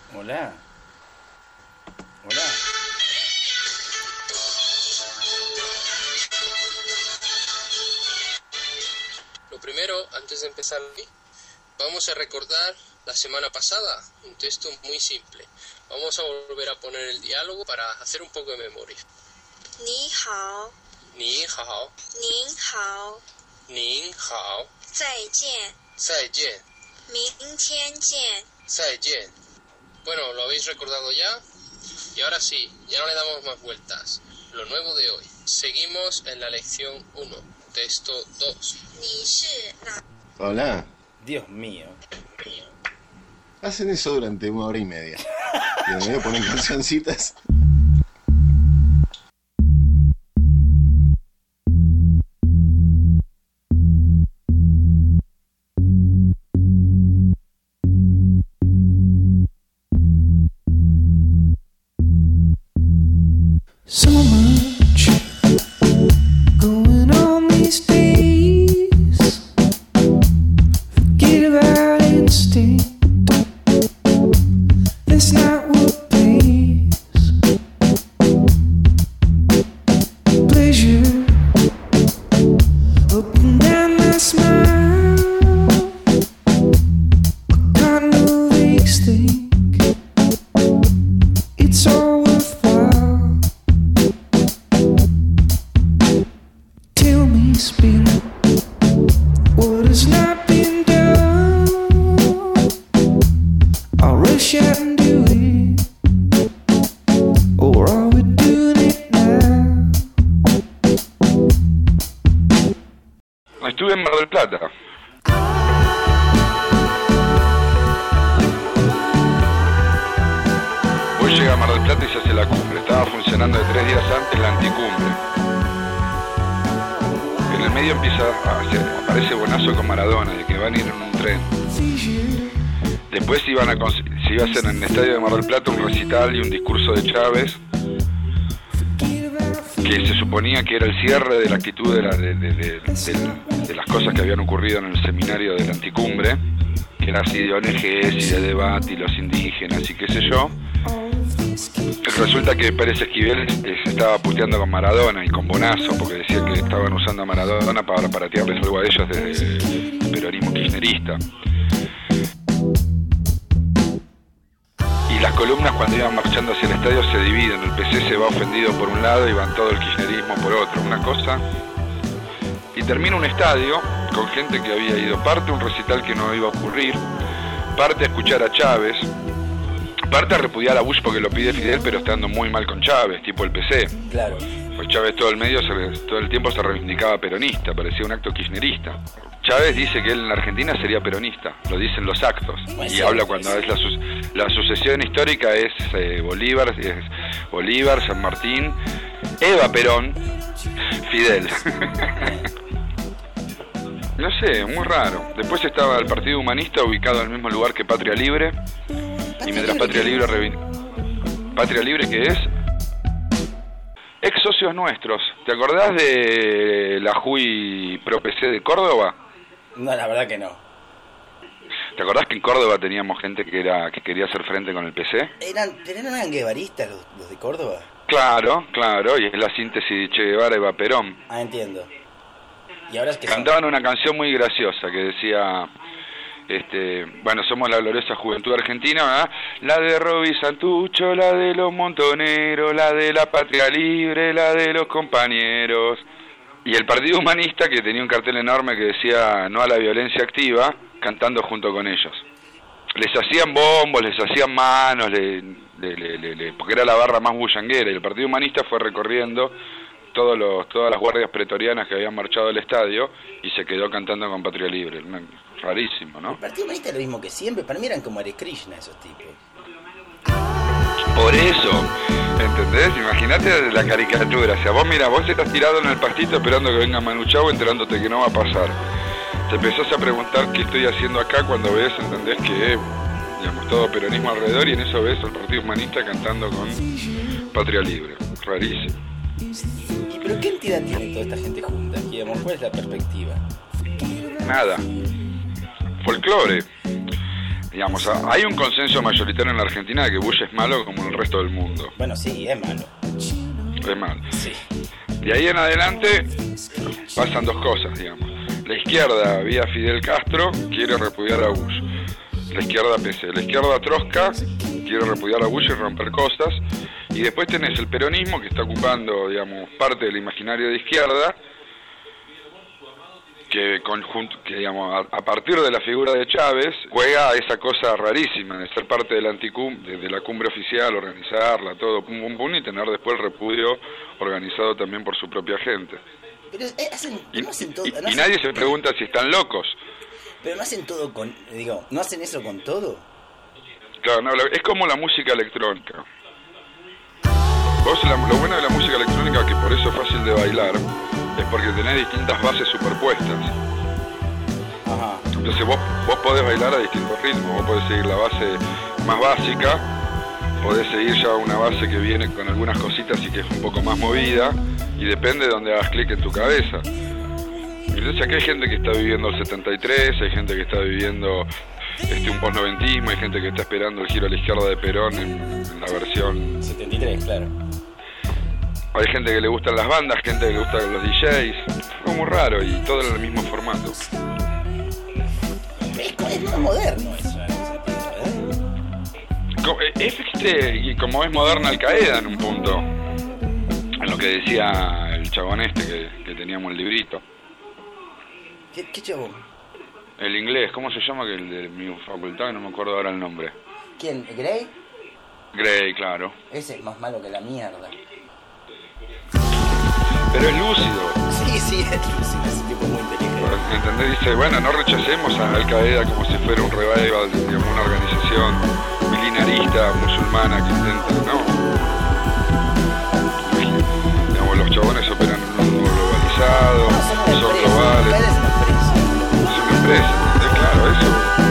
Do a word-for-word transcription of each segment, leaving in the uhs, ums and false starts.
Hola. Hola. Lo primero, antes de empezar, vamos a recordar la semana pasada, un texto muy simple. Vamos a volver a poner el diálogo para hacer un poco de memoria. 你好， Ni hao, 您好， nin hao, 再见， zai jian, 明天见。 zai jian. Bueno, lo habéis recordado ya. Y ahora sí, ya no le damos más vueltas. Lo nuevo de hoy. Seguimos en la lección uno, texto dos. 你是哪？ Hola. Dios mío. Hacen eso durante una hora y media. Y en el medio ponen cancioncitas. So much going on these days. Forget about instinct. That's not what pays. Pleasure up and down my smile. Kind of aches think it's all worthwhile. Tell me, Spirit, what has not been done? I'll rush out and do it, or are we doing it now? Estuve en Mar del Plata. Hoy llega a Mar del Plata y se hace la cumbre. Estaba funcionando de tres días antes la anticumbre. En el medio empieza a hacer, aparece Bonazo con Maradona, de que van a ir en un tren. Después iban a, se iba a hacer en el estadio de Mar del Plata un recital y un discurso de Chávez, que se suponía que era el cierre de la actitud de, la, de, de, de, de, de las cosas que habían ocurrido en el seminario de la anticumbre, que era así de O N Ges y de debate y los indígenas y qué sé yo. Resulta que Pérez Esquivel eh, se estaba puteando con Maradona y con Bonazo, porque decía que estaban usando a Maradona para paratearles algo a ellos desde el peronismo kirchnerista. Y las columnas, cuando iban marchando hacia el estadio, se dividen. El P C se va ofendido por un lado y van todo el kirchnerismo por otro, una cosa. Y termina un estadio con gente que había ido parte a un recital que no iba a ocurrir, parte a escuchar a Chávez, parte a repudiar a Bush porque lo pide Fidel, pero estando muy mal con Chávez, tipo el P C. Claro. Pues Chávez todo el medio, se, todo el tiempo se reivindicaba peronista, parecía un acto kirchnerista. Chávez dice que él en la Argentina sería peronista, lo dicen los actos, Pues y sí, habla cuando es la, su, la sucesión histórica es eh, Bolívar, es Bolívar, San Martín, Eva Perón, Fidel. No sé, muy raro. Después estaba el Partido Humanista ubicado en el mismo lugar que Patria Libre, y mientras Patria Libre reivindicaba... Patria Libre, que es ex socios nuestros. ¿Te acordás de la Juy Pro P C de Córdoba? No, la verdad que no. ¿Te acordás que en Córdoba teníamos gente que era que quería hacer frente con el P C? ¿Eran, pero no eran guevaristas los, los de Córdoba? Claro, claro, y es la síntesis de Che Guevara y Eva Perón. Ah, entiendo. Y ahora es que Cantaban una canción muy graciosa que decía... Este, bueno, somos la gloriosa juventud argentina, ¿verdad? La de Roby Santucho, la de los montoneros, la de la Patria Libre, la de los compañeros. Y el Partido Humanista, que tenía un cartel enorme que decía no a la violencia activa, cantando junto con ellos. Les hacían bombos, les hacían manos, le, le, le, le, le, porque era la barra más bullanguera. Y el Partido Humanista fue recorriendo todos los, todas las guardias pretorianas que habían marchado al estadio y se quedó cantando con Patria Libre. Rarísimo, ¿no? el Partido Humanista es lo mismo que siempre. Para mí eran como Hare Krishna esos tipos. Por eso, ¿entendés? Imagínate la caricatura. O sea, vos mira, vos estás tirado en el pastito esperando que venga Manu Chao, enterándote que no va a pasar. Te empezás a preguntar qué estoy haciendo acá cuando ves, ¿entendés? Que, digamos, todo peronismo alrededor, y en eso ves al Partido Humanista cantando con Patria Libre. Rarísimo. ¿Y pero qué entidad tiene toda esta gente junta? Digamos, ¿cuál es la perspectiva? Nada. Folclore. Digamos, hay un consenso mayoritario en la Argentina de que Bush es malo como en el resto del mundo. Bueno, sí, es malo. Es malo. Sí. De ahí en adelante pasan dos cosas, digamos. La izquierda, vía Fidel Castro, quiere repudiar a Bush. La izquierda P C. La izquierda Trotska quiere repudiar a Bush y romper cosas. Y después tenés el peronismo, que está ocupando, digamos, parte del imaginario de izquierda, que, conjunto, que digamos, a, a partir de la figura de Chávez, juega a esa cosa rarísima de ser parte de la, anticum, de, de la cumbre oficial, organizarla, todo, pum, pum, pum, y tener después el repudio organizado también por su propia gente. Pero eh, hacen, Y, no hacen todo. y- no y hacen- nadie se pregunta si están locos. Pero no hacen todo con. Digo, ¿no hacen eso con todo? Claro, no, la- es como la música electrónica. Vos, la- lo bueno de la música electrónica, que por eso es fácil de bailar, es porque tenés distintas bases superpuestas. Ajá. Entonces vos, vos podés bailar a distintos ritmos, vos podés seguir la base más básica, podés seguir ya una base que viene con algunas cositas y que es un poco más movida, y depende de donde hagas clic en tu cabeza. Entonces aquí hay gente que está viviendo el setenta y tres, hay gente que está viviendo este, un post-noventismo, hay gente que está esperando el giro a la izquierda de Perón en, en la versión... setenta y tres, claro. Hay gente que le gustan las bandas, gente que le gustan los D Js, fue muy raro y todo en el mismo formato. Es, es más moderno eso, en ese sentido, ¿eh? Co- Es, este, y como es moderna Al Qaeda en un punto, en lo que decía el chabón este que, que teníamos el librito. ¿Qué, qué chavo? El inglés, ¿cómo se llama? Que el de mi facultad, no me acuerdo ahora el nombre. ¿Quién? ¿Grey? Gray, claro. Ese es más malo que la mierda. Pero es lúcido. Sí, sí, es lúcido, es un tipo muy inteligente. ¿Entendés? Dice, bueno, no rechacemos a Al Qaeda como si fuera un revival, digamos, una organización milenarista musulmana que intenta, ¿no? Digamos, los chabones operan en un mundo globalizado, No, son una son empresa, globales, Al-Qaeda es una empresa. es una empresa, ¿entendés? Claro, eso.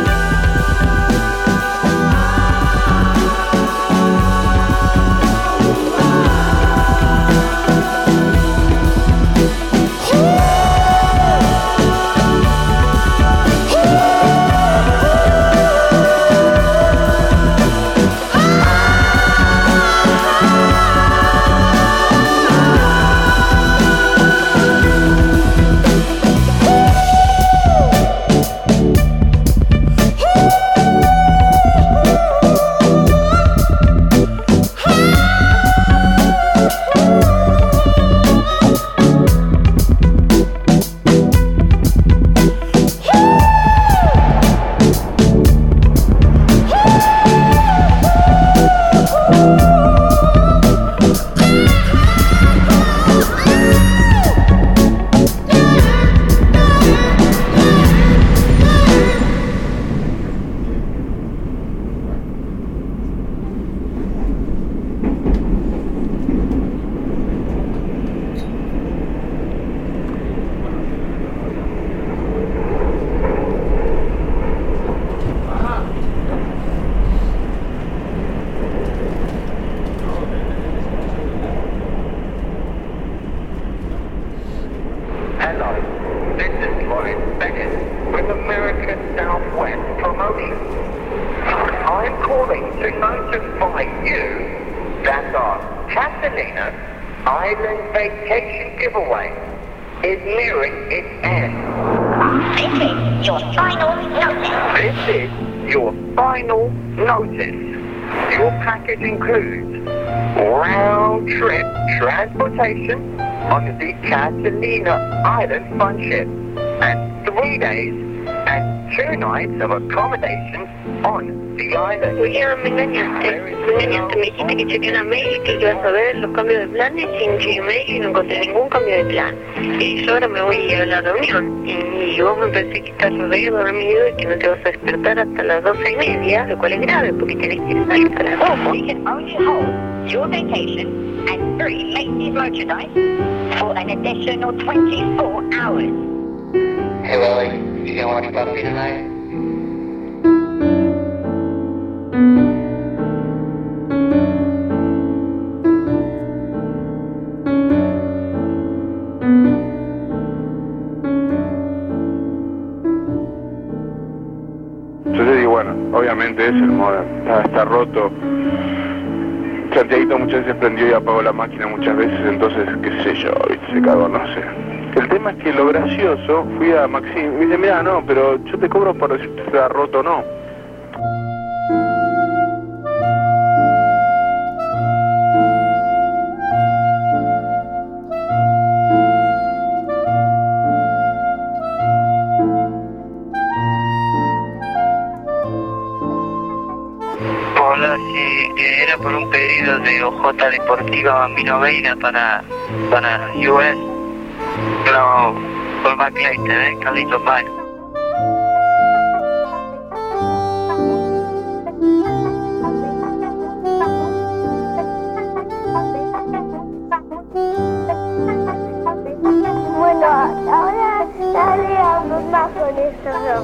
Hello, this is Lloyd Bennett with American Southwest Promotion. I'm calling to notify you that our Catalina Island Vacation giveaway is nearing its end. This is your final notice. This is your final notice. Your package includes round-trip transportation on the Catalina Island fun ship and three days and two nights of accommodation on the island. William, me engañaste. Me engañaste, me dijiste que chequeara mail, que ibas a ver los cambios de planes y en Gmail y no encontré ningún cambio de plan. Y yo ahora me voy a la reunión. Y vos me pensé que estás re dormido y que no te vas a despertar hasta las doce y media, lo cual es grave porque tenés que salir a las dos. We can only hold your vacation and three ladies merchandise for an additional twenty-four hours. Hey, Willie, you gonna watch Buffy tonight? Entonces digo, bueno, obviamente es el modo, está, está roto. Santiaguito muchas veces prendió y apagó la máquina muchas veces, entonces, qué sé yo, viste, se cagó, no sé. El tema es que lo gracioso, fui a Maxim y me dice, mira, no, pero yo te cobro por decirte si está roto o no. Hola, sí, era por un pedido de O J Deportiva Bambino Veira para, para U S. No, por back later, eh, Carlitos, bye. Bueno, ahora dale a mamá con estos dos.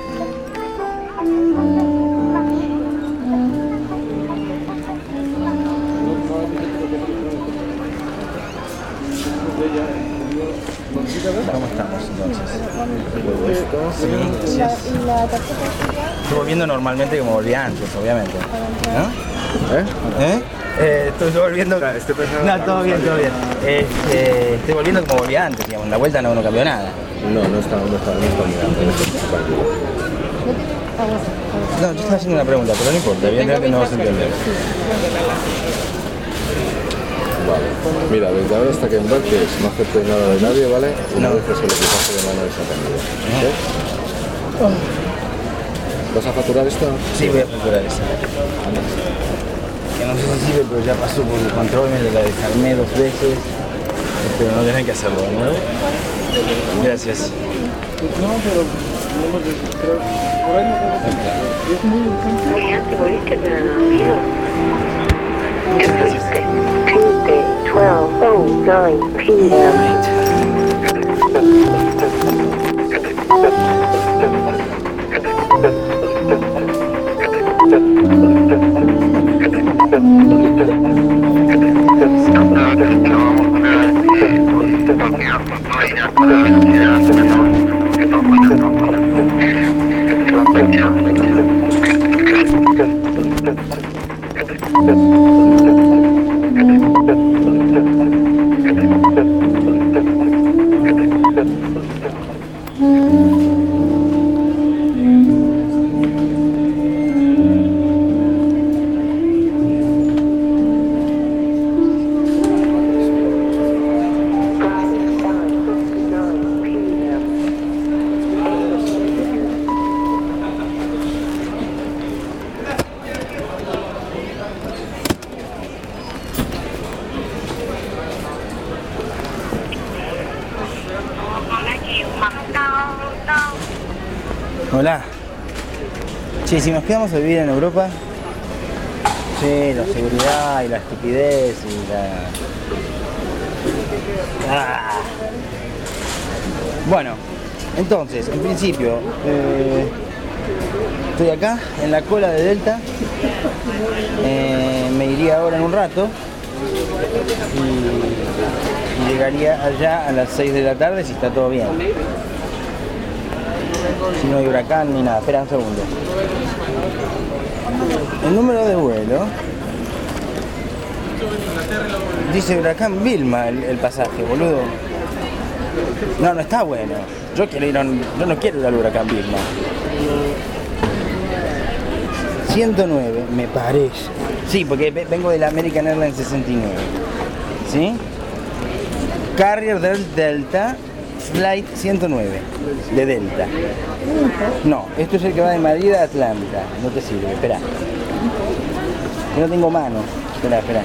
¿Cómo estamos entonces? Luego esto, sí, gracias. Estoy volviendo normalmente como volvía antes, obviamente. ¿No? ¿Eh? ¿Eh? Eh, estoy volviendo... No, todo bien, todo bien. Este, estoy volviendo como volvía antes, digamos. En la vuelta no, no cambió nada. No, no está, no está, no está mirando. No, yo estaba haciendo una pregunta, pero no importa, evidentemente no vas a entender. Vale. Mira, desde ahora hasta que embarques no aceptes nada de nadie, ¿vale? Una vez que el equipaje de mano desatendido. ¿Ok? ¿Vas a facturar esto? Sí, voy a facturar esto. Que no sé si sirve, pero ya pasó por el control, me la desarmé dos veces. Pero no tienen que hacerlo de nuevo. Gracias. No, pero por ahí no. Mira, te volviste para dormido. Tuesday, twelve oh nine p m Hola. Che, si nos quedamos a vivir en Europa, sí, la seguridad y la estupidez y la... Ah. Bueno, entonces, en principio, eh, estoy acá, en la cola de Delta, eh, me iría ahora en un rato y, y llegaría allá a las seis de la tarde si está todo bien. Si no hay huracán ni nada. Espera un segundo. El número de vuelo dice huracán Vilma el, el pasaje, boludo. No, no está bueno. Yo quiero ir a un, yo no quiero ir al huracán Vilma. ciento nueve, me parece. Sí, porque vengo de la American Airlines sesenta y nueve. ¿Sí? Carrier del Delta Flight ciento nueve de Delta. No, esto es el que va de Madrid a Atlanta. No te sirve, espera. Que no tengo mano. Espera, espera.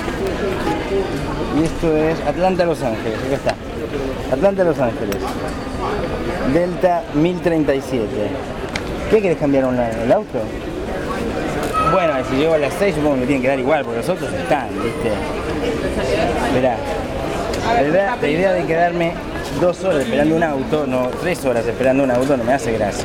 Y esto es Atlanta, Los Ángeles. Acá está. Atlanta, Los Ángeles. Delta mil treinta y siete. ¿Qué querés cambiar online? ¿El auto? Bueno, si llego a las seis supongo que me tienen que dar igual, porque los otros están, ¿viste? Esperá. La idea, la idea de quedarme dos horas esperando un auto, no, tres horas esperando un auto, no me hace gracia.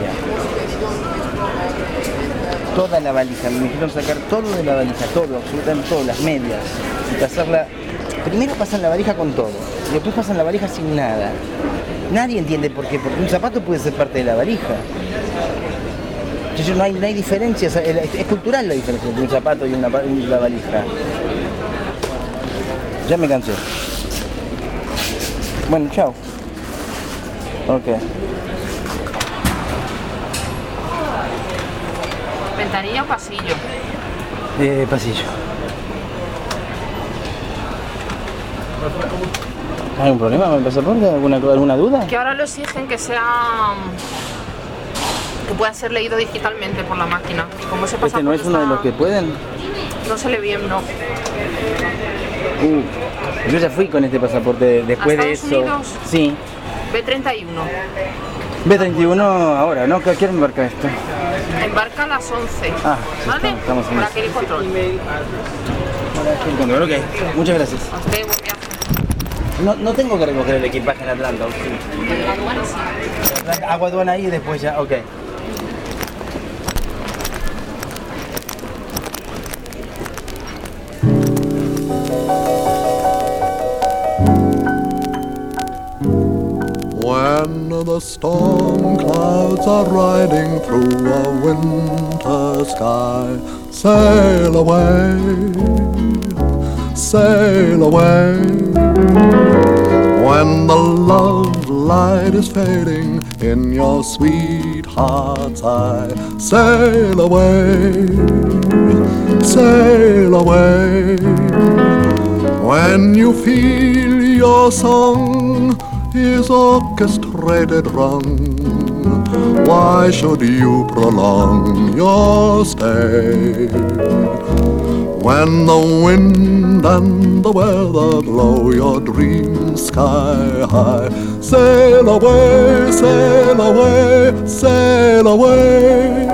Toda la valija, me dijeron sacar todo de la valija, todo, absolutamente todo, las medias, y pasarla. Primero pasan la valija con todo, y después pasan la valija sin nada. Nadie entiende por qué, porque un zapato puede ser parte de la valija. Yo, no, hay, no hay diferencias, es, es cultural la diferencia entre un zapato y una, una valija. Ya me cansé. Bueno, chao. Ok. ¿Ventanilla o pasillo? Eh, pasillo. ¿Hay un problema con el pasaporte? ¿Alguna, alguna duda? Que ahora lo exigen que sea... que pueda ser leído digitalmente por la máquina. Y como ese ¿Este no es uno está... de los que pueden? No se le bien, no. Uh, yo ya fui con este pasaporte después de eso. Unidos? Sí. B treinta y uno. B treinta y uno ahora, ¿no? ¿Qué hora embarca esto? Embarca a las once. Ah, ¿vale? Estamos en Para eso. que el control. El control, ok. Muchas gracias. A usted, buen viaje. No, no tengo que recoger el equipaje en Atlanta, ¿o sí? En la aduana sí. Hago aduana ahí y después ya, ok. When the storm clouds are riding through a winter sky, sail away, sail away. When the love light is fading in your sweetheart's eye, sail away, sail away. When you feel your song is orchestrated wrong, why should you prolong your stay? When the wind and the weather blow your dreams sky high, sail away, sail away, sail away.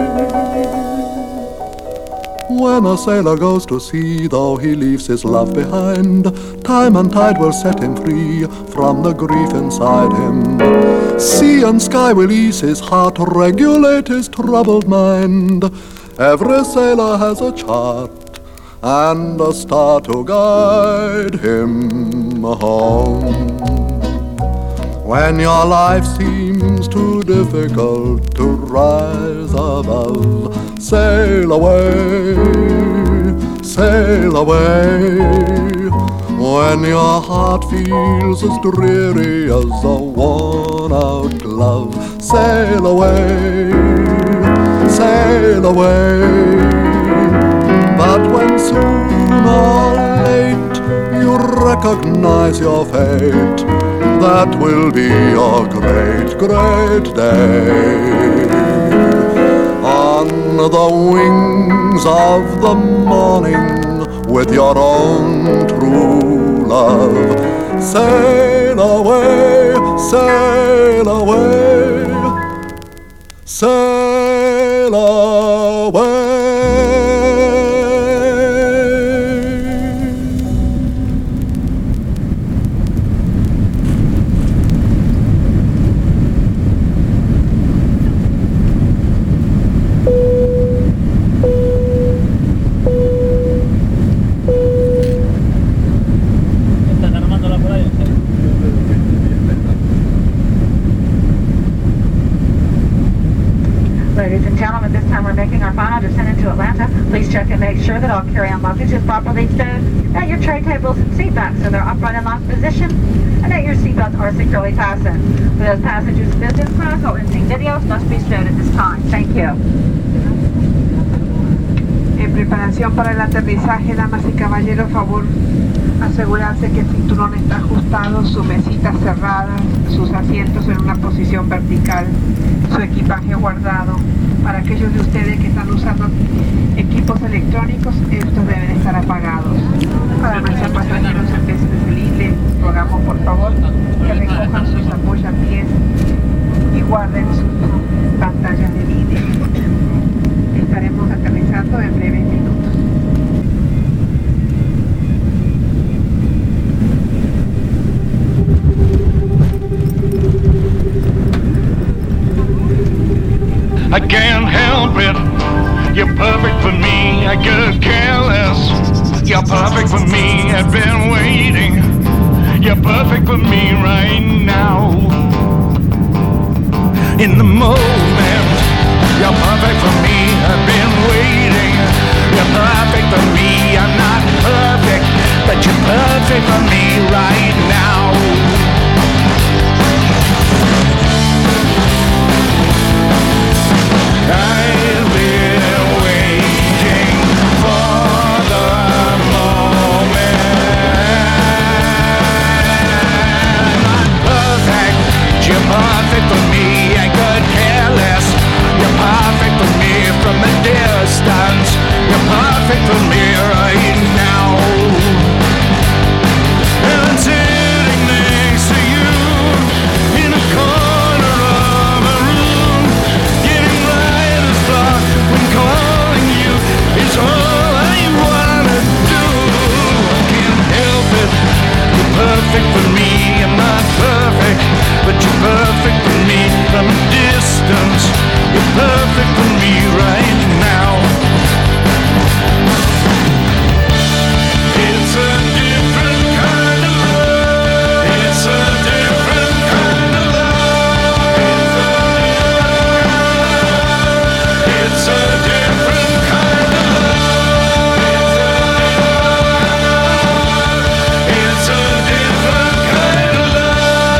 When a sailor goes to sea, though he leaves his love behind, time and tide will set him free from the grief inside him. Sea and sky will ease his heart, regulate his troubled mind. Every sailor has a chart and a star to guide him home. When your life seems too difficult to rise above, sail away, sail away. When your heart feels as dreary as a worn-out glove, sail away, sail away. But when soon or late you recognize your fate, that will be your great, great day. On the wings of the morning, with your own true love, sail away, sail away, sail away. Ladies and gentlemen, this time we're making our final descent into Atlanta. Please check and make sure that all carry-on luggage is properly stowed, that your tray tables and seat backs are in their upright and locked position, and that your seatbelts are securely fastened. For those passengers in business class, all in-seat videos must be stowed at this time. Thank you. En preparación para el aterrizaje, damas y caballeros, favor asegurarse que el cinturón está ajustado, su mesita cerrada, sus asientos en una posición vertical, su equipaje guardado. Para aquellos de ustedes que están usando equipos electrónicos, estos deben estar apagados. Para nuestros pasajeros en vez de salirle, rogamos por favor que recojan sus apoyapiés y guarden sus pantallas de vídeo. Estaremos aterrizando en breves minutos. I can't help it, you're perfect for me, I get careless. You're perfect for me, I've been waiting. You're perfect for me right now. In the moment You're perfect for me, I've been waiting. You're perfect for me, I'm not perfect, but you're perfect for me right now. I've been waiting for the moment. Not perfect, you're perfect for me, I could care less. You're perfect for me from a distance. You're perfect for me right now. And I'm sitting next to you in a corner of a room, getting right as fuck when calling you is all I wanna do. I can't help it. You're perfect for me. I'm not perfect, but you're perfect for me from a distance. You're perfect for me right now. It's a different kind of love. It's a different kind of love. It's a different kind of love. It's a different kind of love.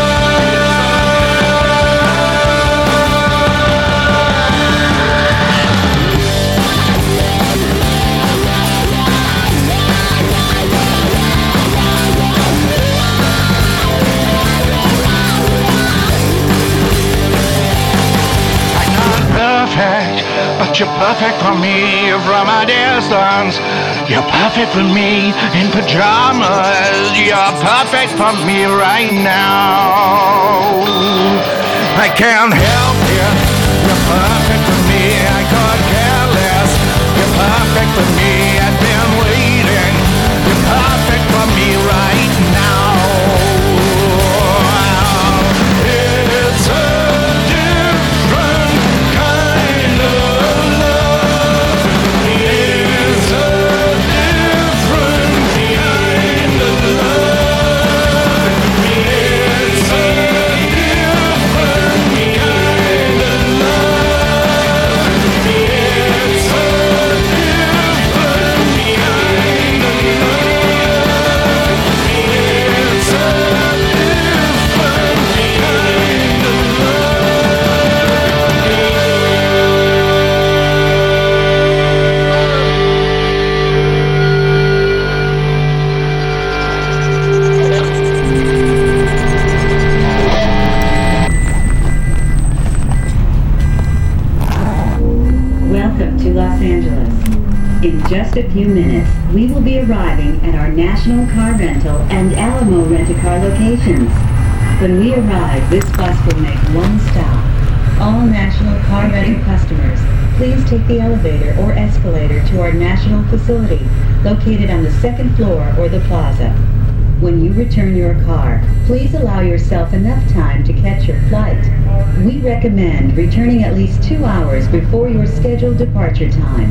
Perfect, but you're perfect for me from a distance. You're perfect for me in pajamas. You're perfect for me right now. I can't help you. You're perfect for me. I could care less. You're perfect for me. I've been waiting. You're perfect for me right now. It's a different kind of love. It's a different kind of love. It's a different kind of love. It's a different kind of love. It's a different kind of love. Welcome to Los Angeles. In just a few minutes, we will be arriving at our National Car Rental and Alamo Rent-A-Car locations. When we arrive, this bus will make one stop. All National Car Rental customers, please take the elevator or escalator to our national facility, located on the second floor or the plaza. When you return your car, please allow yourself enough time to catch your flight. We recommend returning at least two hours before your scheduled departure time.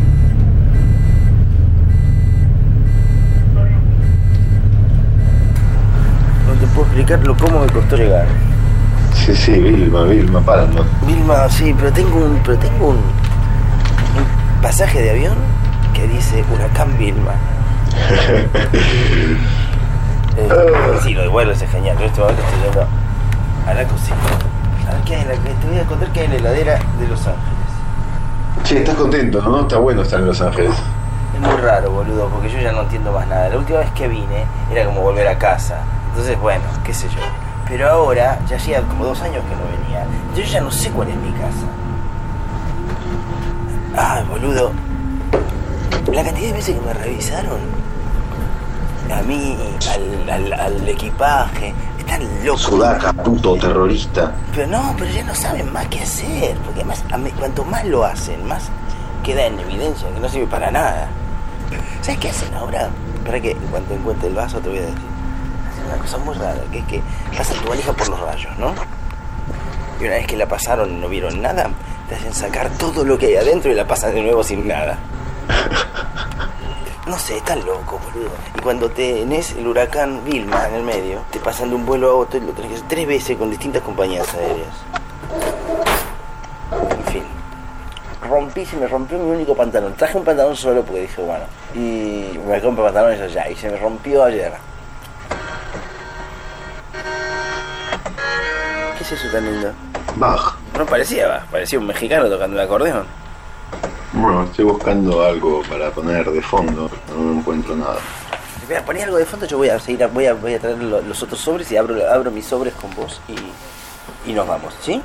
No te puedo explicar lo cómo me costó llegar. Sí, sí, Vilma, Vilma Palma. Vilma, sí, pero tengo un, pero tengo un, un pasaje de avión que dice Huracán Vilma. eh, sí, lo de vuelo es genial. Yo en este momento estoy yendo a la cocina. A ver qué hay en la, te voy a contar qué hay en la heladera de Los Ángeles. Che, estás contento, ¿no? Está bueno estar en Los Ángeles. Es muy raro, boludo, porque yo ya no entiendo más nada. La última vez que vine era como volver a casa. Entonces, bueno, qué sé yo. Pero ahora, ya hacía como dos años que no venía. Yo ya no sé cuál es mi casa. Ay, boludo. La cantidad de veces que me revisaron. A mí, al, al, al equipaje. Están locos. Sudaca, puto terrorista. Pero no, pero ya no saben más qué hacer. Porque además, a mí, cuanto más lo hacen, más queda en evidencia que no sirve para nada. ¿Sabes qué hacen ahora? Espera que en cuanto encuentre el vaso te voy a decir. Hacen una cosa muy rara, que es que pasan tu valija por los rayos, ¿no? Y una vez que la pasaron y no vieron nada, te hacen sacar todo lo que hay adentro y la pasan de nuevo sin nada. No sé, están locos, boludo. Y cuando tenés el huracán Vilma en el medio, te pasan de un vuelo a otro y lo tenés que hacer tres veces con distintas compañías aéreas. En fin. rompí, se me rompió mi único pantalón. Traje un pantalón solo porque dije, bueno, y me compro pantalones allá. Y se me rompió ayer. ¿Qué es eso tan lindo? Bach. No parecía Bach, parecía un mexicano tocando el acordeón. Bueno, estoy buscando algo para poner de fondo, pero no encuentro nada. Espera, poné algo de fondo, yo voy a seguir, voy a, voy a traer lo, los otros sobres y abro, abro mis sobres con vos y, y nos vamos, ¿sí?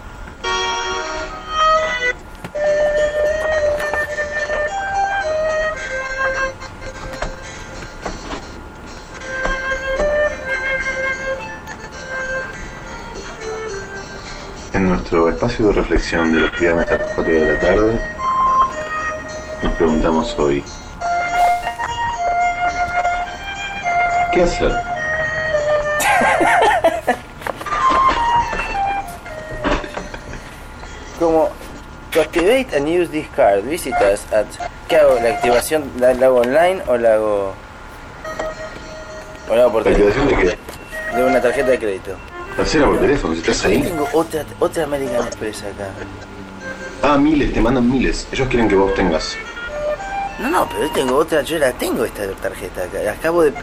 En nuestro espacio de reflexión de los viernes a las cuatro de la tarde, nos preguntamos hoy: ¿qué hacer? Como to activate and use this card, visit us at... ¿Qué hago? ¿La activación la, la hago online o la hago...? ¿O la hago por ¿La teléfono? activación de qué? De una tarjeta de crédito. Hacela por teléfono, si estás ahí. Tengo otra, otra American Express acá. Ah, miles, te mandan miles. Ellos quieren que vos tengas. No, no, pero yo tengo otra, yo la tengo esta tarjeta acá. La acabo de... Yo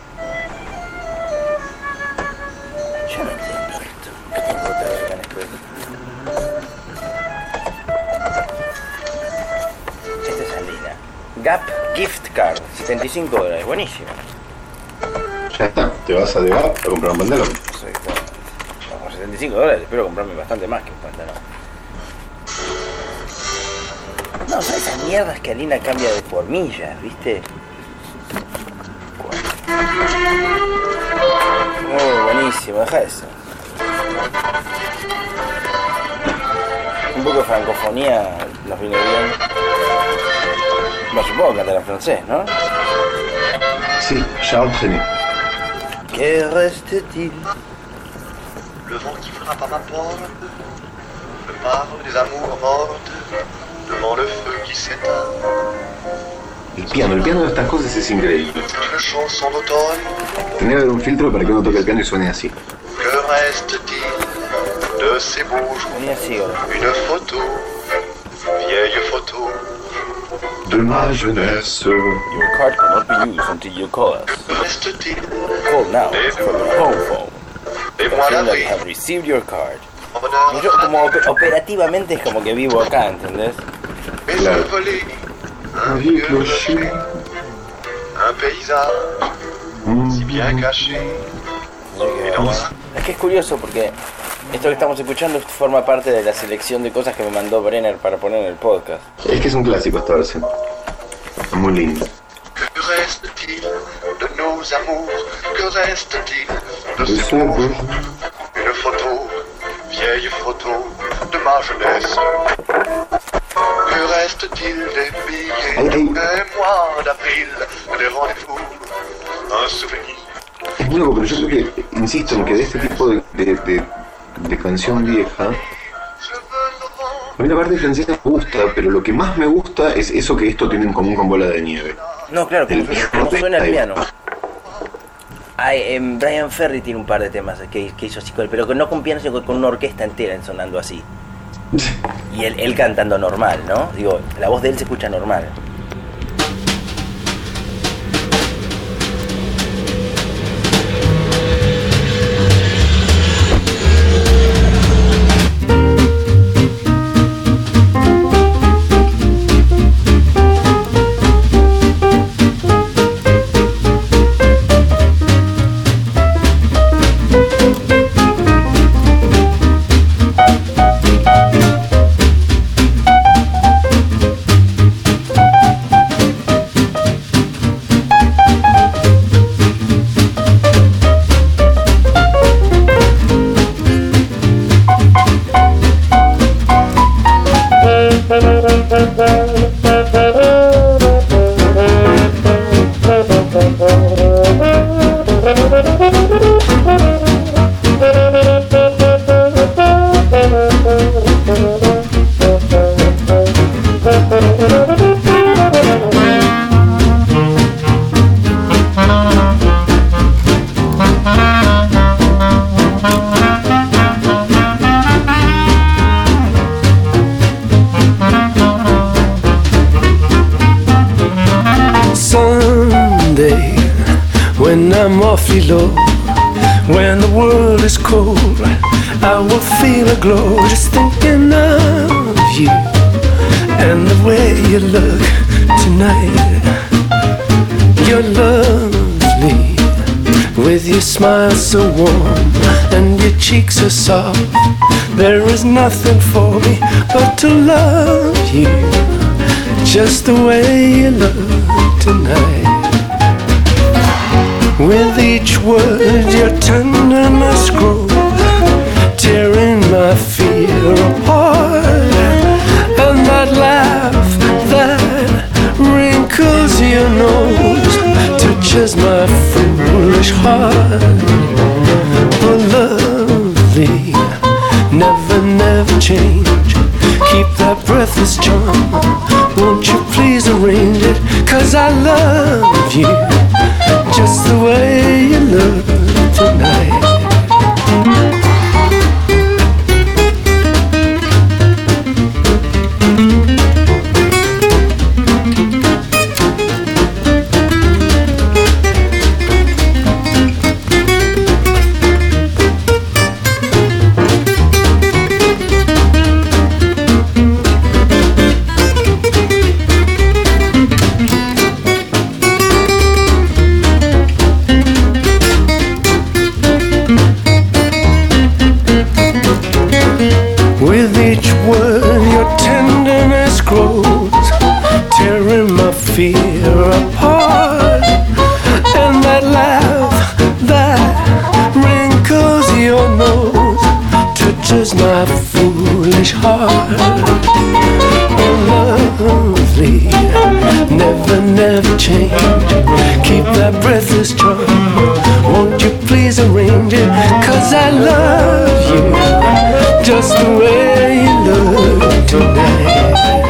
no entiendo esto. Yo tengo otra American Express. Esta es Alina. Gap Gift Card, setenta y cinco dólares, buenísimo. Ya está, te vas a Gap a comprar un pantalón. Exacto. No, con setenta y cinco dólares espero comprarme bastante más que un pantalón. No, son esas mierdas que Alina cambia de formillas, ¿viste? Oh, buenísimo, deja eso. Un poco de francofonía nos viene bien. No supongo cantar en francés, ¿no? Sí, Charles Trenet. Que reste-t-il? Le vent qui frappe à ma porte me parle des amours mortes devant le feu qui s'éteint. El piano, el piano de estas cosas es increíble. Une chanson d'automne, Tenía que haber un filtro para que uno toque el piano y suene así. que reste-t-il de ces beaux jours? Une photo, vieille photo. De ma jeunesse. Your card cannot be used until you call us. Reste-t-il Call now from your home phone. Confirm that you have received your card. Yo como op- operativamente es como que vivo acá, ¿entendés? mes envolés, un vieux clocher, un paysage si bien caché. Es que es curioso porque esto que estamos escuchando forma parte de la selección de cosas que me mandó Brenner para poner en el podcast. Es que es un clásico esta versión. Es muy lindo. Que reste-t-il de nos amours? Que reste-t-il de De ces ces beaux beaux jours? Une photo, vieille photo de ma jeunesse. Que reste-t-il des billets, des mois d'avril, des rendez-vous, un souvenir? Es muy loco, pero yo creo que, insisto en que de este tipo de, de, de, de canción vieja, a mí la parte francesa me gusta, pero lo que más me gusta es eso que esto tiene en común con Bola de Nieve. No, claro, como, El su- como suena el ahí. piano. Ay, em, Brian Ferry tiene un par de temas que, que hizo así, con- pero que no con piano, sino con una orquesta entera sonando así. Y él, él cantando normal, ¿no? Digo, la voz de él se escucha normal. I'm awfully low. When the world is cold, I will feel a glow just thinking of you and the way you look tonight. You're lovely with your smile so warm and your cheeks are soft. There is nothing for me but to love you just the way you look tonight. With each word your tenderness grows, tearing my fear apart. And that laugh that wrinkles your nose touches my foolish heart. Oh, lovely, never, never change. Keep that breathless charm. Won't you please arrange it? 'Cause I love you just the way you look tonight. Fear apart, and that laugh that wrinkles your nose touches my foolish heart. Oh, lovely, never, never change. Keep that breathless charm. Won't you please arrange it? 'Cause I love you just the way you look tonight.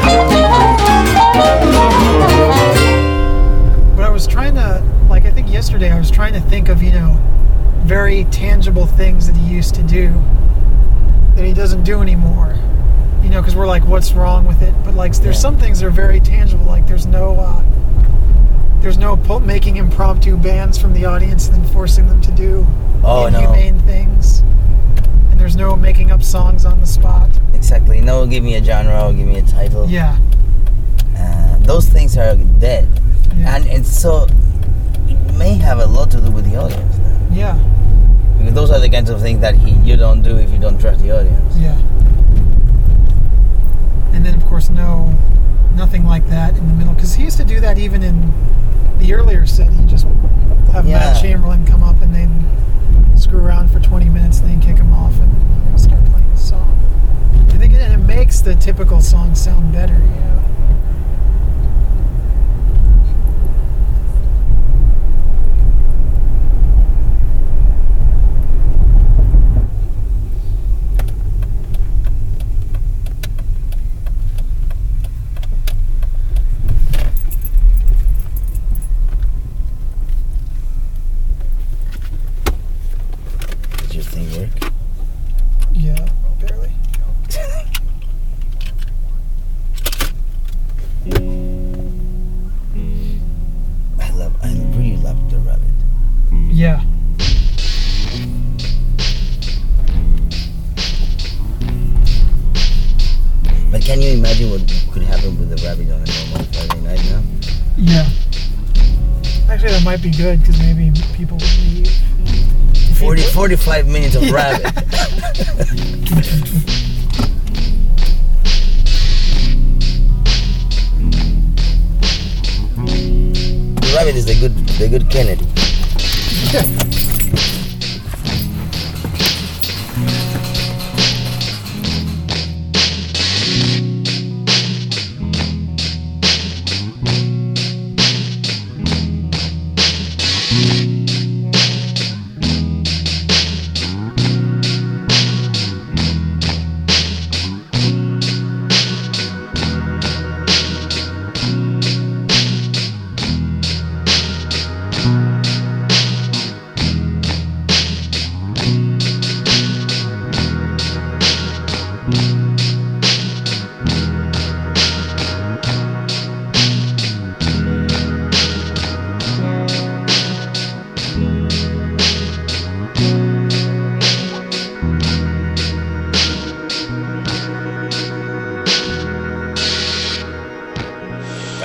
Yesterday I was trying to think of, you know, very tangible things that he used to do that he doesn't do anymore. You know, because we're like, what's wrong with it? But like, there's some things that are very tangible. Like, there's no, uh, there's no po- making impromptu bands from the audience and then forcing them to do oh, inhumane no. things. And there's no making up songs on the spot. Exactly. No, give me a genre or give me a title. Yeah. Uh, those things are dead, yeah. And it's so. May have a lot to do with the audience. Yeah. Because those are the kinds of things that he, you don't do if you don't trust the audience. Yeah. And then, of course, no, nothing like that in the middle. Because he used to do that even in the earlier set. He'd just have yeah. Matt Chamberlain come up and they'd screw around for twenty minutes and then kick him off and start playing the song. I think it, and it makes the typical song sound better, you know? Yeah. But can you imagine what could happen with the rabbit on a normal Friday night now? Yeah. Actually, that might be good because maybe people would leave. forty, forty-five minutes of rabbit. The rabbit is the good, the good Kennedy.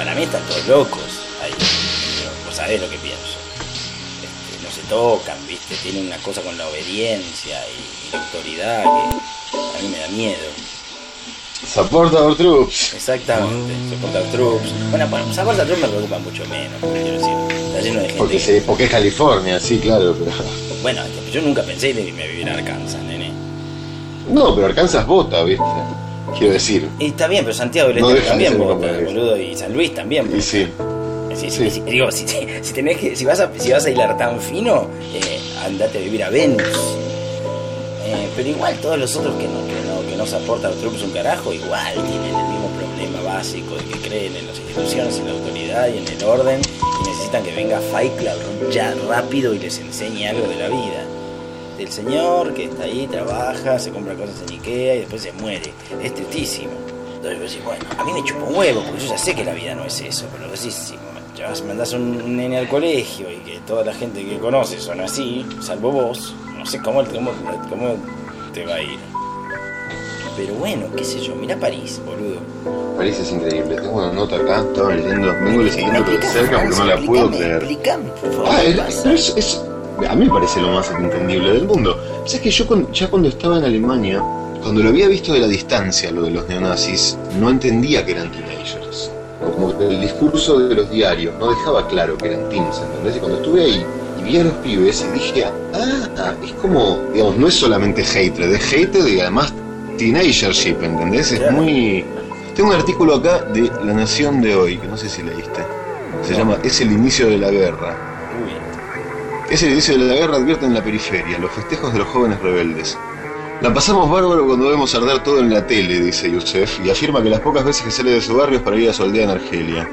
para mí están todos locos ahí. Vos sabés lo que pienso. Este, no se tocan, ¿viste? Tienen una cosa con la obediencia y, y la autoridad que a mí me da miedo. Support our troops. Exactamente, support our troops. Bueno, bueno, support our troops me preocupa mucho menos, quiero decir. Está lleno de gente. Porque, se, porque es California, sí, claro, pero... Bueno, yo nunca pensé en irme a vivir a Arkansas, nene. No, pero Arkansas vota, ¿viste? Quiero decir. Y está bien, pero Santiago del Estero no también vota, boludo, y San Luis también vota. Y sí. Sí, sí, sí. Digo, si, si tenés que, si vas a, si vas a hilar tan fino, eh, andate a vivir a Venus. Eh, pero igual todos los otros que no, que no, que no soportan a Trump un carajo, igual tienen el mismo problema básico de que creen en las instituciones, en la autoridad y en el orden, y necesitan que venga Fight Club ya rápido y les enseñe algo de la vida. Del señor que está ahí, trabaja, se compra cosas en Ikea y después se muere. Es tristísimo. Entonces vos decís, bueno, a mí me chupa un huevo, porque yo ya sé que la vida no es eso, pero decís, si mandás un nene al colegio y que toda la gente que conoces son así, salvo vos, no sé cómo, cómo, cómo te va a ir. Pero bueno, qué sé yo, mirá París, boludo. París es increíble, tengo una nota acá, estaba leyendo, vengo leyendo de cerca porque no la puedo creer. Explícame, por favor. Ah, es, es, es, a mí me parece lo más entendible del mundo. ¿Sabes que yo con, ya cuando estaba en Alemania, cuando lo había visto de la distancia, lo de los neonazis, no entendía que eran teenagers? Como que el discurso de los diarios no dejaba claro que eran teens, ¿entendés? Y cuando estuve ahí y vi a los pibes y dije, ah, es como, digamos, no es solamente hatred, es hatred y además teenagership, ¿entendés? Es muy... Tengo un artículo acá de La Nación de hoy, que no sé si leíste. Se llama Es el inicio de la guerra. Es el inicio de la guerra, advierten en la periferia, los festejos de los jóvenes rebeldes. La pasamos bárbaro cuando vemos arder todo en la tele, dice Youssef, y afirma que las pocas veces que sale de su barrio es para ir a su aldea en Argelia.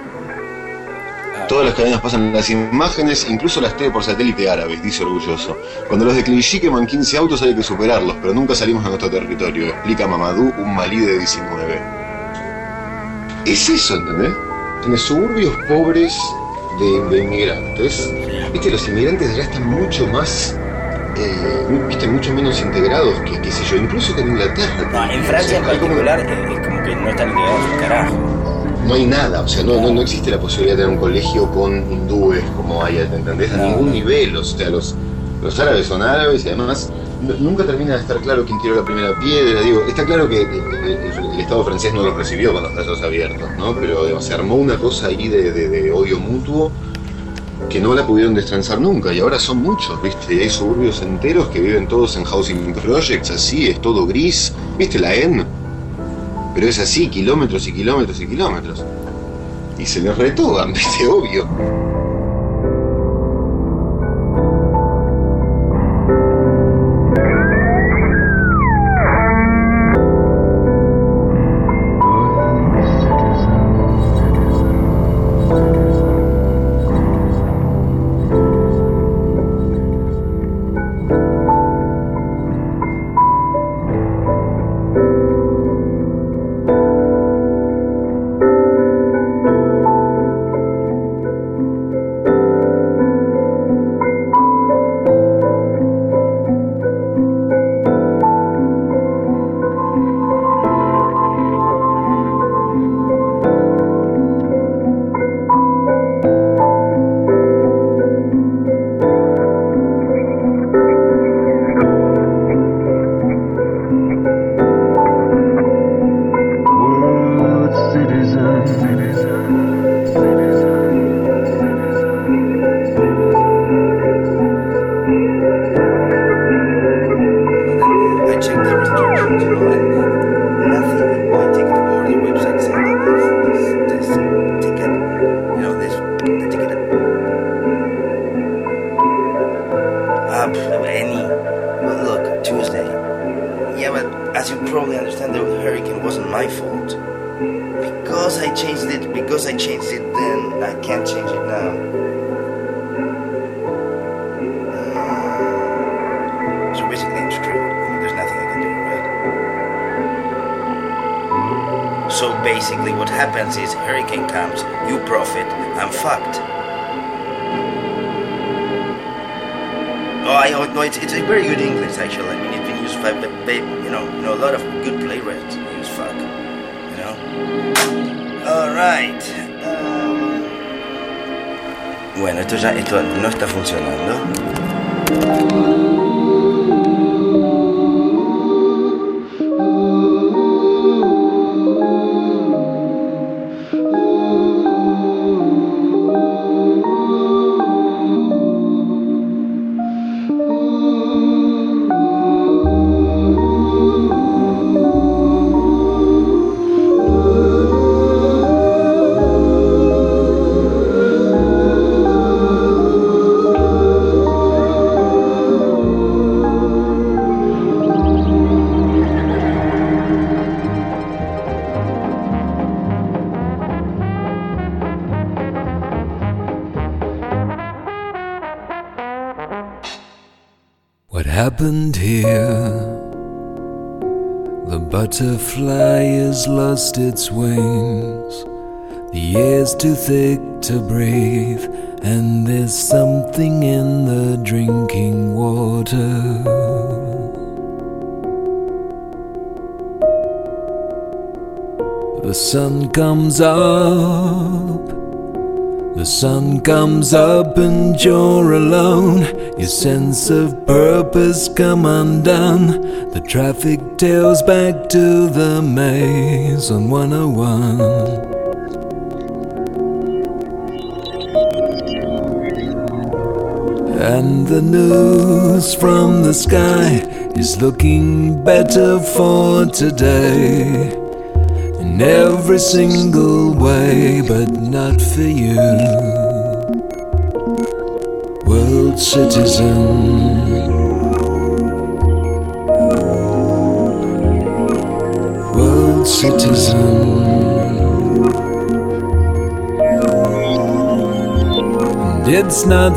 Todas las cadenas pasan las imágenes, incluso las T V por satélite árabes, dice orgulloso. Cuando los de Clichy queman quince autos hay que superarlos, pero nunca salimos a nuestro territorio, explica Mamadou, un malí de diecinueve. Es eso, ¿entendés? En los suburbios pobres de, de inmigrantes, viste, los inmigrantes ya están mucho más... Eh, viste, mucho menos integrados que, qué sé yo, incluso que en Inglaterra. No, en Francia en particular como... es como que no están integrados un carajo. No hay nada, o sea, no, no, no existe la posibilidad de tener un colegio con hindúes como hay, ¿entendés? A no. ningún nivel, o sea, los, los árabes son árabes y además no, nunca termina de estar claro quién tiró la primera piedra. Digo, está claro que el, el, el Estado francés no los recibió con los brazos abiertos, ¿no? Pero digamos, se armó una cosa ahí de, de, de odio mutuo que no la pudieron destransar nunca, y ahora son muchos, ¿viste? Y hay suburbios enteros que viven todos en housing projects, así, es todo gris, ¿viste? La N. Pero es así, kilómetros y kilómetros y kilómetros. Y se les retoban, ¿viste? Obvio. All right. Uh... Bueno, esto ya esto no está funcionando. What happened here? The butterfly has lost its wings. The air's too thick to breathe, and there's something in the drinking water. The sun comes up. The sun comes up and you're alone. Your sense of purpose come undone. The traffic tails back to the maze on one oh one. And the news from the sky is looking better for today. In every single way, but not for you. World citizen, world citizen. And it's not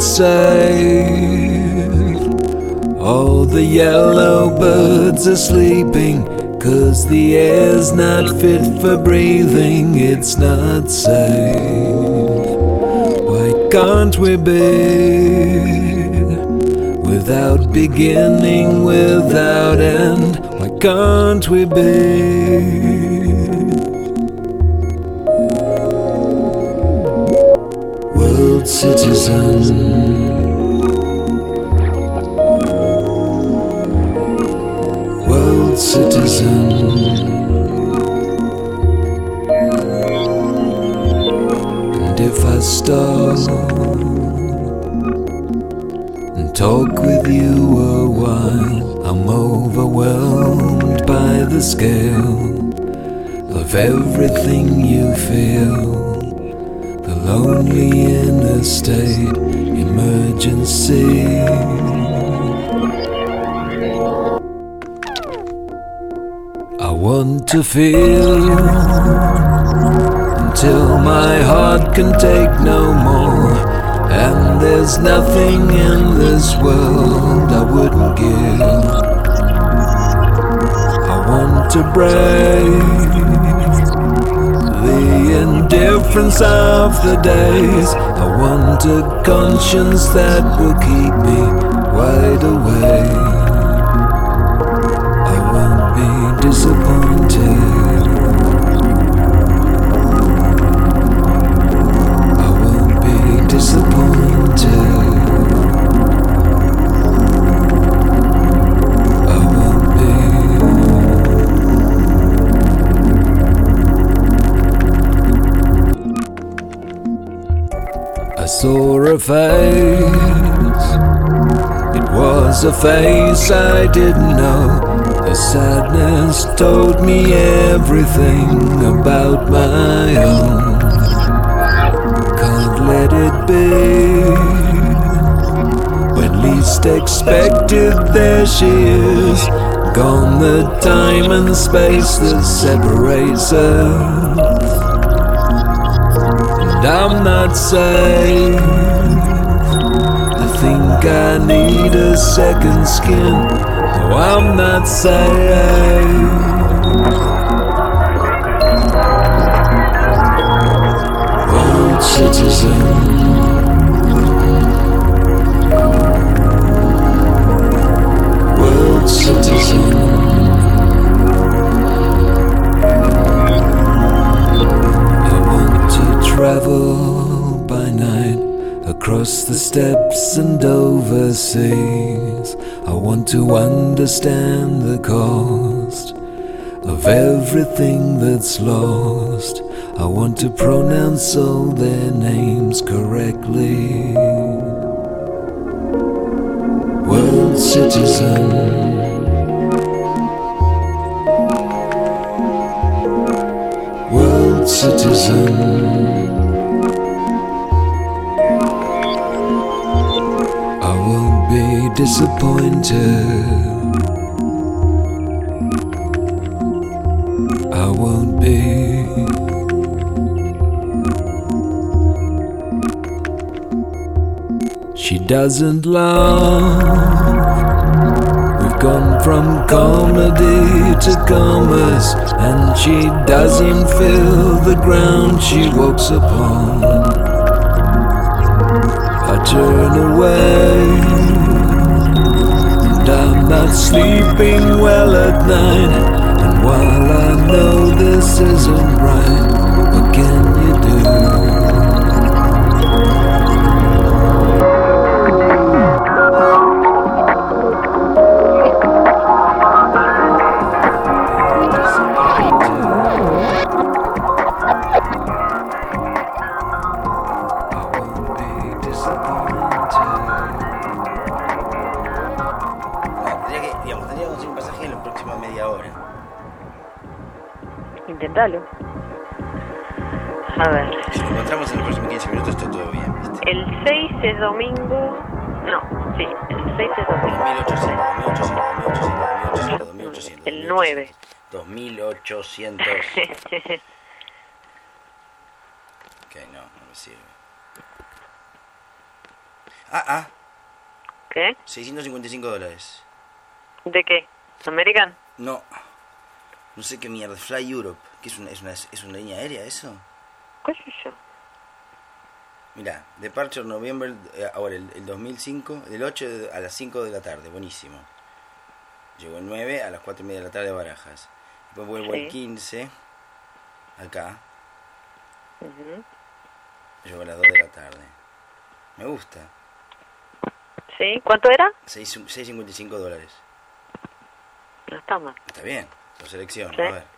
safe. All the yellow birds are sleeping, 'cause the air's not fit for breathing, it's not safe. Why can't we be without beginning, without end? Why can't we be world citizens? World citizen. And if I stop and talk with you a while, I'm overwhelmed by the scale of everything you feel. The lonely interstate emergency. I want to feel until my heart can take no more, and there's nothing in this world I wouldn't give. I want to break the indifference of the days. I want a conscience that will keep me wide awake. Disappointed, I won't be disappointed. I won't be. I saw a face. It was a face I didn't know. The sadness told me everything about my own. Can't let it be. When least expected, there she is. Gone the time and space that separates us. And I'm not safe. I think I need a second skin. No, I'm not safe. World citizen. World citizen. I want to travel by night across the steppes and overseas. I want to understand the cost of everything that's lost. I want to pronounce all their names correctly. World citizen, world citizen. I won't be disappointed. I won't be. She doesn't love. We've gone from comedy to commerce, and she doesn't feel the ground she walks upon. I turn away, and I'm not sleeping well at night. And while I know this isn't right, what can you do? Intentalo. A ver. Si nos encontramos en los próximos quince minutos, está todo bien, ¿viste? El seis es domingo. No, sí, el seis es domingo. dos mil ochocientos, dos mil ochocientos, dos mil ochocientos. El nueve. dos mil ochocientos. Ok, no, no me sirve. Ah, ah. ¿Qué? seiscientos cincuenta y cinco dólares. ¿De qué? ¿American? No. No sé qué mierda. Fly Europe. ¿Qué es una, es una, es una línea aérea eso? ¿Qué sé yo? Mirá, Departure November, eh, ahora el, el dos mil cinco, del ocho a las cinco de la tarde, buenísimo. Llego el nueve a las cuatro y media de la tarde a Barajas. Después vuelvo Sí. el quince, acá. Uh-huh. Llego a las dos de la tarde. Me gusta. ¿Sí? ¿Cuánto era? seis cincuenta y cinco dólares. No está mal. Está bien, lo selecciono, Sí. a ver.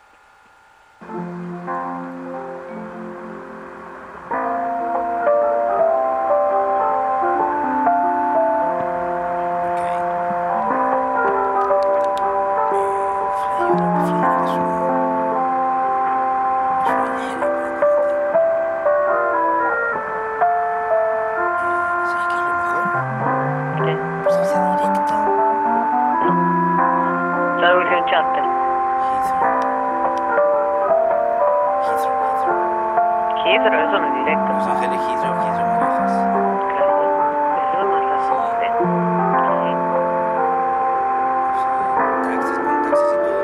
Charter. Heathrow, eso no es directo. Los Ángeles, Heathrow, Heathrow, Barajas. Claro, eso es más fácil. Taxis, con taxis y todo.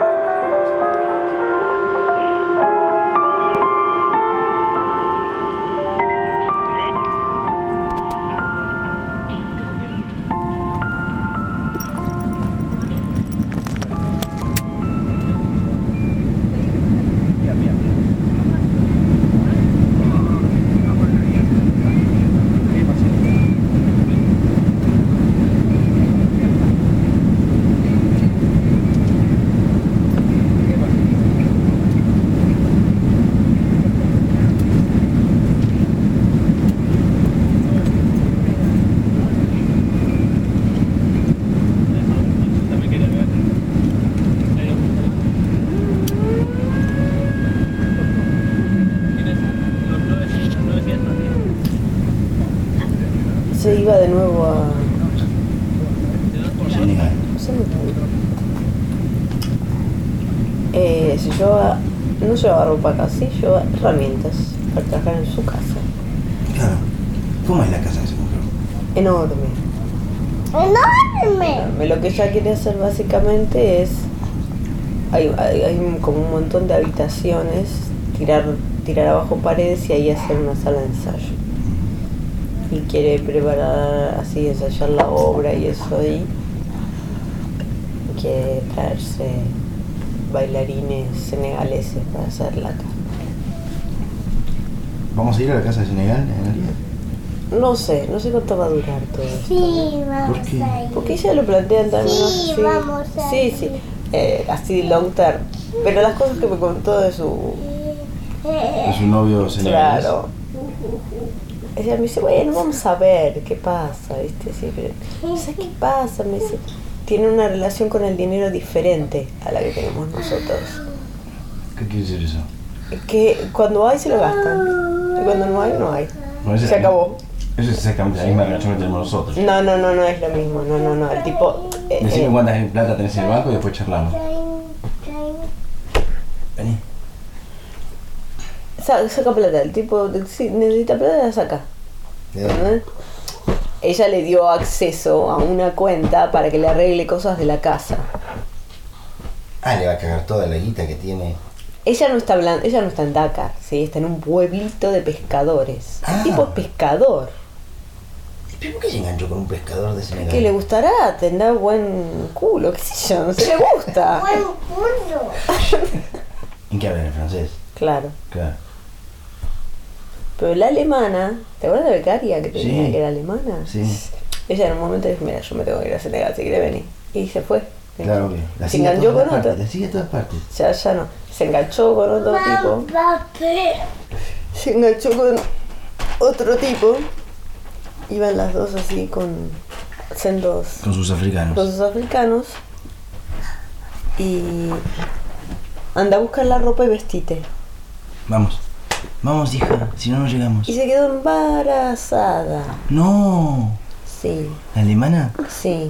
Se iba de nuevo a Senegal. Senegal. Eh, se lleva, no lleva ropa casi, lleva herramientas para trabajar en su casa. Claro. ¿Cómo es la casa de ese mujer? Enorme. ¡Enorme! Lo que ella quiere hacer básicamente es, hay, hay, hay un- como un montón de habitaciones, tirar, tirar abajo paredes y ahí hacer una sala de ensayo. Y quiere preparar así, ensayar la obra y eso ahí. Y quiere traerse bailarines senegaleses para hacerla acá. ¿Vamos a ir a la casa de Senegal en realidad? No sé, no sé cuánto va a durar todo esto. Sí, vamos ¿Por qué? a ir. Porque ella lo plantea en términos Sí, así. vamos a Sí, ir. sí. Eh, así long term. Pero las cosas que me contó de su... Es un novio senegalés. Claro. Ella me dice, bueno, vamos a ver qué pasa, ¿viste? Sí, pero, no sé qué pasa, me dice. Tiene una relación con el dinero diferente a la que tenemos nosotros. ¿Qué quiere decir eso? Que cuando hay se lo gastan. Y cuando no hay, no hay. No, ese- Se acabó. Eso es exactamente la misma relación que tenemos nosotros. No, no, no, no es lo mismo. No, no, no. El tipo... eh, Decime eh, cuántas plata tenés en el banco y después charlamos. Vení. sa- saca plata. El tipo, si necesita plata, la saca. ¿Entendés? Ella le dio acceso a una cuenta para que le arregle cosas de la casa. Ah, le va a cagar toda la guita que tiene. Ella no está hablando, ella no está en Dakar, ¿sí? Está en un pueblito de pescadores. Ah. El tipo es pescador. ¿Pero por qué se enganchó con un pescador de Senegal? Que le gustará, tendrá buen culo, qué sé yo, no se le gusta. Buen culo. ¿En qué hablan? ¿En francés? Claro. Claro. Pero la alemana, ¿te acuerdas de becaria que tenía Sí. que era alemana? Sí. Ella en un momento dijo, mira, yo me tengo que ir a Senegal, si quiere venir. Y se fue. Claro que la Se sigue a enganchó todas con partes, otro. la sigue a todas partes. Ya, ya no. Se enganchó con otro tipo. Se enganchó con otro tipo. Iban las dos así con sendos. Con sus africanos. Con sus africanos. Y anda a buscar la ropa y vestite. Vamos. Vamos, hija, si no, no llegamos. Y se quedó embarazada. No. Sí, ¿La alemana? sí.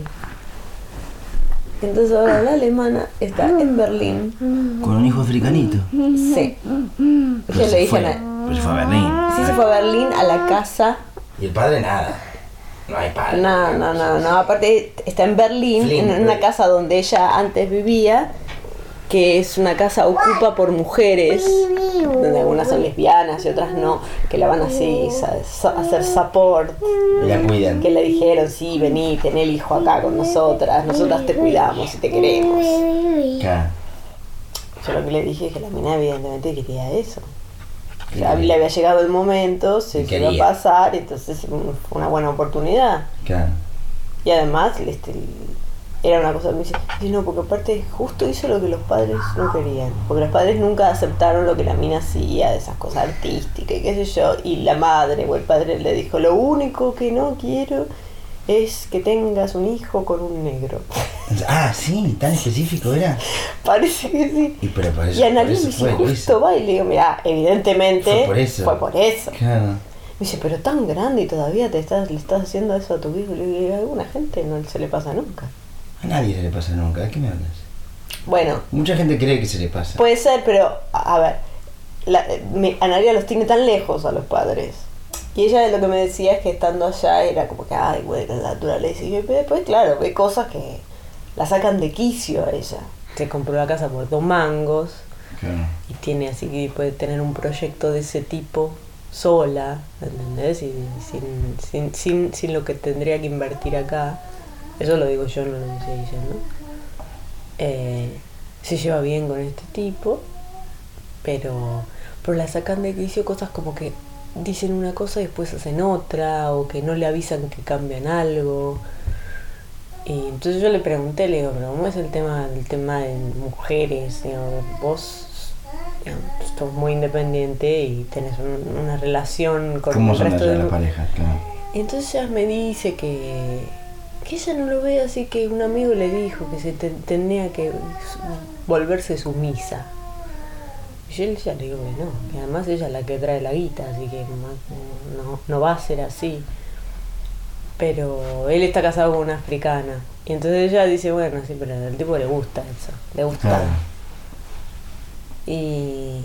Entonces ahora la alemana está en Berlín. Con un hijo africanito. Sí. Pero Yo se le dije fue, a pero se fue a Berlín. Sí, se fue a Berlín a la casa. Y el padre nada. No hay padre. No, no, no, no. Aparte está en Berlín, Flint, en una ¿eh? casa donde ella antes vivía, que es una casa ocupa por mujeres, donde algunas son lesbianas y otras no, que la van así a hacer support. Y la cuidan. Que le dijeron, sí, vení, ten el hijo acá con nosotras, nosotras te cuidamos y te queremos. Claro. Yo lo que le dije es que la mina evidentemente quería eso. Ya le había llegado el momento, se Y iba a quería. pasar, entonces fue una buena oportunidad. Claro. Y además este, era una cosa que me dice, "Sí, no, porque aparte justo hizo lo que los padres no querían. Porque los padres nunca aceptaron lo que la mina hacía, de esas cosas artísticas y qué sé yo. Y la madre o el padre le dijo, lo único que no quiero es que tengas un hijo con un negro. Ah, sí, tan específico era. Parece que sí. Y pero por eso, Y Ana por me eso dice, fue, lo justo hizo. va y le digo, mira, evidentemente Fue por eso. fue por eso. Claro. Me dice, pero tan grande y todavía te estás, le estás haciendo eso a tu hijo. Le digo, a alguna gente no se le pasa nunca. A nadie se le pasa nunca, ¿de qué me hablas? Bueno, Mucha gente cree que se le pasa. puede ser, pero a, a ver, la, mi, Analia los tiene tan lejos a los padres. Y ella lo que me decía es que estando allá era como que, ay, bueno, la naturaleza. Y yo, pero después, claro, ve cosas que la sacan de quicio a ella. Se compró la casa por dos mangos. Claro. Y tiene así que puede tener un proyecto de ese tipo sola, ¿entendés? Y sin, sin, sin, sin lo que tendría que invertir acá. Eso lo digo yo, no lo dice ella, ¿no? Eh, se lleva bien con este tipo, pero, pero la sacan de quicio cosas como que dicen una cosa y después hacen otra, o que no le avisan que cambian algo. Y entonces yo le pregunté, le digo, pero ¿cómo es el tema, el tema de mujeres? Digo, vos digamos, sos muy independiente y tenés un- una relación con ¿Cómo el son resto allá de las parejas? Claro. Y entonces ella me dice que, que ella no lo ve así, que un amigo le dijo que se te- tenía que su- volverse sumisa. Y yo ya le digo que no, que además ella es la que trae la guita, así que no, no, no va a ser así. Pero él está casado con una africana. Y entonces ella dice, bueno, sí, pero al tipo le gusta eso, le gusta. Claro. Y...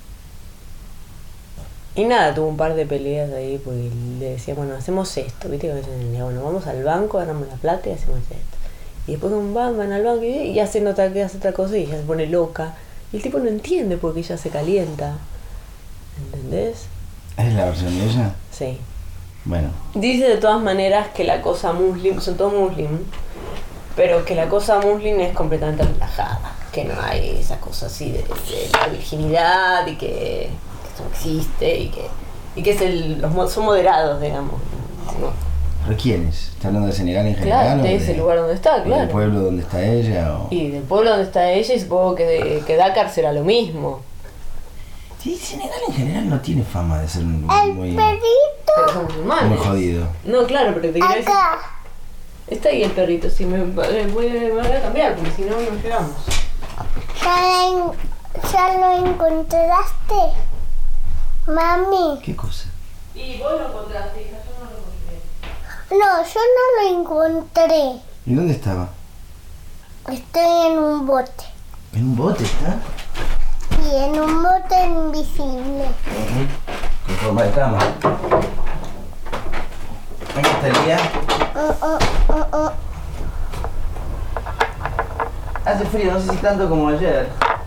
Y nada, tuvo un par de peleas ahí porque le decía, bueno, hacemos esto, ¿viste? Que a veces le decía, bueno, vamos al banco, ganamos la plata y hacemos esto. Y después van, van al banco y, y hacen otra, que hace otra cosa y ella se pone loca. Y el tipo no entiende porque ella se calienta. ¿Entendés? ¿Es la versión de ella? Sí. Bueno. Dice de todas maneras que la cosa muslim, son todos muslim, pero que la cosa muslim es completamente relajada, que no hay esa cosa así de, de la virginidad y que, que eso no existe y que, y que es el, los, mo- son moderados, digamos, No. ¿Pero quiénes? ¿Está hablando de Senegal en general? Claro, o de ese lugar donde está, o claro. ¿Del pueblo donde está ella? O... Y del pueblo donde está ella, y supongo que, de, que Dakar será lo mismo. Sí, Senegal en general no tiene fama de ser un lugar muy, Pero son musulmanes. muy jodido. No, claro, pero te quiero decir... Está ahí el perrito, sí, me, me, voy, me voy a cambiar, porque si no, no llegamos. ¿Ya, en- ya lo encontraste? Mami. ¿Qué cosa? Y vos lo encontraste, hija, yo no lo encontré. No, yo no lo encontré. ¿Y dónde estaba? Estoy en un bote. ¿En un bote está? Y en un bote invisible. Uh-huh. Con forma de cama. Ahí está el día. Uh, uh, uh, uh. Hace frío, no sé si tanto como ayer.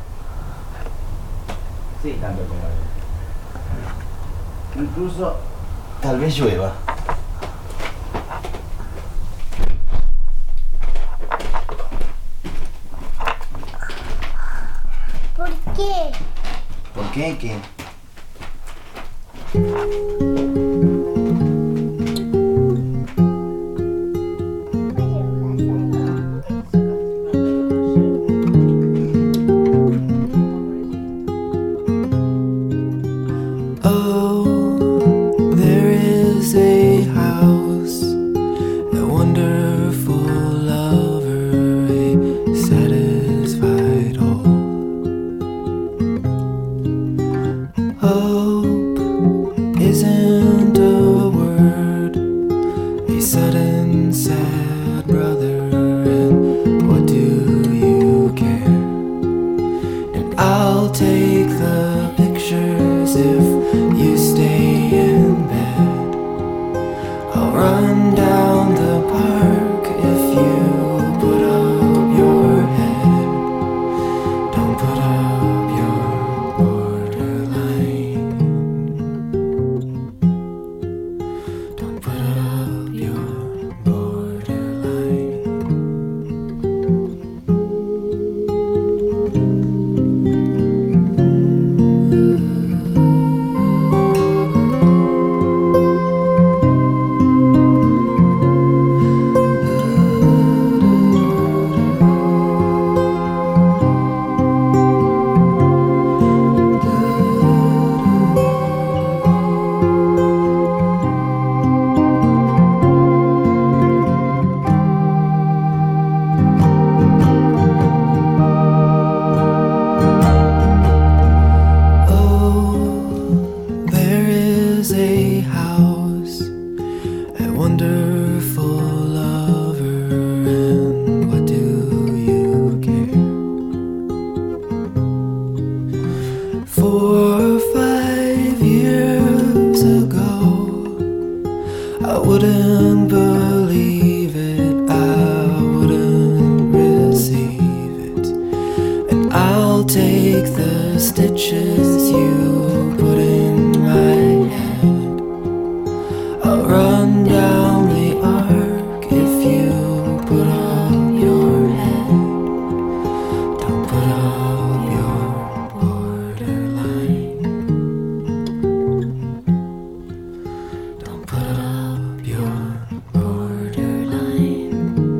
Sí, tanto como ayer. Incluso, tal vez llueva. ¿Por qué? ¿Por qué? ¿Qué? Oh, there is a house, a wonderful lover, a satisfied home. Hope isn't a word, a sudden sad brother, and what do you care? And I'll take the pictures if you stay in bed. I'll run down the park if you put up your head. Don't put up your borderline. Don't put up your borderline. Oh, there is a house, a wonderful lover, and what do you care? Four or five years ago, I wouldn't believe it, I wouldn't receive it, and I'll take the stitches you put in my head. I'll run down the arc if you put up your head. Don't put up your borderline. Don't put up your borderline.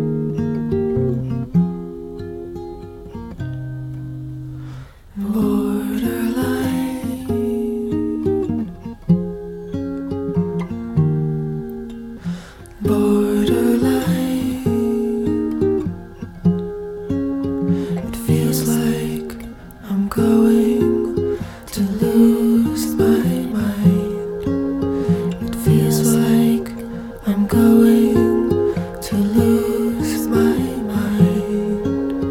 Borderline. Borderline. It feels like I'm going to lose my mind. It feels like I'm going to lose my mind.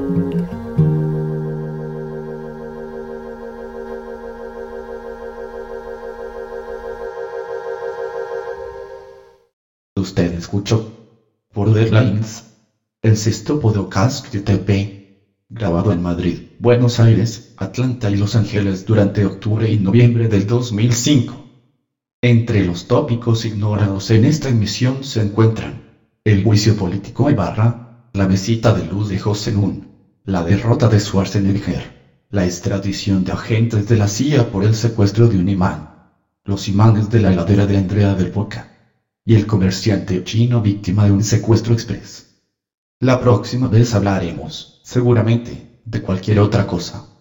Usted escuchó Borderlines, el sexto podcast de T P, grabado en Madrid, Buenos Aires, Atlanta y Los Ángeles durante octubre y noviembre del dos mil cinco. Entre los tópicos ignorados en esta emisión se encuentran el juicio político a Ibarra, la mesita de luz de José Nun, la derrota de Schwarzenegger, la extradición de agentes de la C I A por el secuestro de un imán, los imanes de la heladera de Andrea del Boca, y el comerciante chino víctima de un secuestro express. La próxima vez hablaremos, seguramente, de cualquier otra cosa.